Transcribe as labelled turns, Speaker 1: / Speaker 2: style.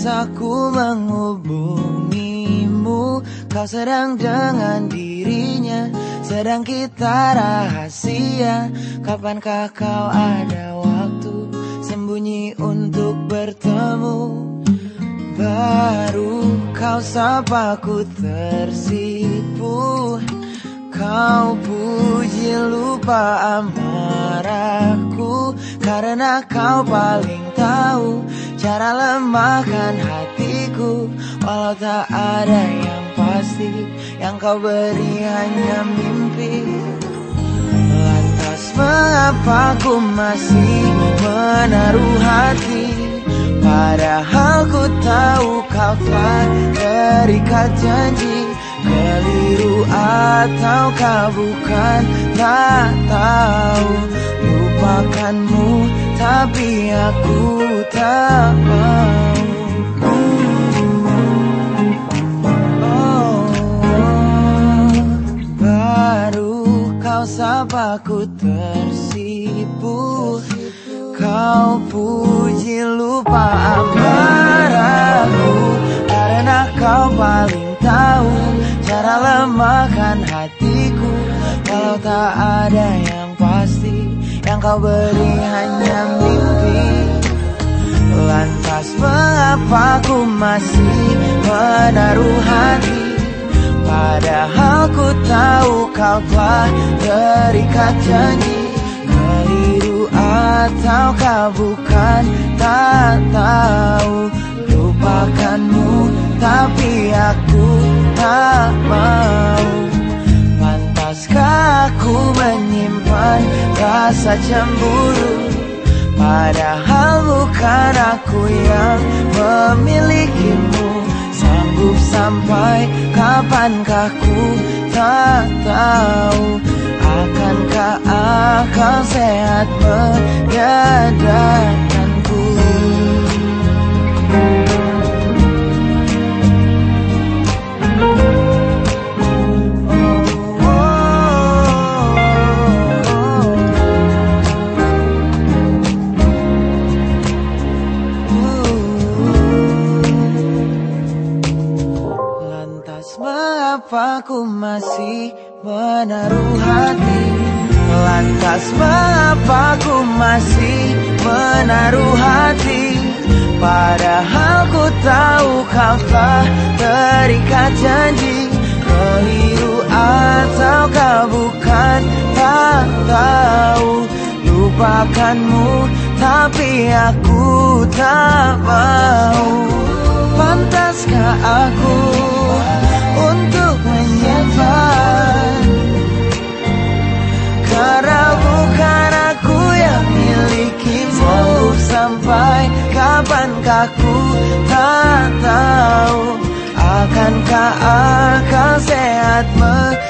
Speaker 1: aku menghubungimu, kau sedang dengan dirinya, sedang kita rahasia. Kapankah kau ada waktu sembunyi untuk bertemu? Baru kau sapa ku tersipu, kau puji lupa amarahku, karena kau paling tahu cara lemahkan hatiku. Walau tak ada yang pasti, yang kau beri hanya mimpi. Lantas mengapa ku masih menaruh hati, padahal ku tahu kau telah terikat janji. Keliru ataukah bukan, tak tahu. Lupakanmu tapi aku tak mau. Baru kau sapa ku tersipu, kau puji lupa amarahku, karena kau paling tahu cara lemahkan hatiku. Walau tak ada yang pasti, yang kau beri hanya mimpi. Lantas mengapa ku masih menaruh hati, padahal ku tahu kau telah terikat janji. Keliru ataukah bukan, tak tahu. Lupakanmu tapi aku tak mau. Pantaskah aku menyimpan rasa cemburu, padahal bukan aku yang memilikimu. Sanggup sampai kapankah ku tak tahu. Akankah akal sehat menyadarkanku? Mengapa ku masih menaruh hati? Lantas mengapa ku masih menaruh hati, padahal ku tahu kau telah terikat janji. Keliru ataukah bukan, tak tahu. Lupakanmu tapi aku tak mau. Pantaskah aku untuk menyimpan, karena bukan aku yang milikimu. Sampai kapankah ku tak tahu. Akankah akal sehat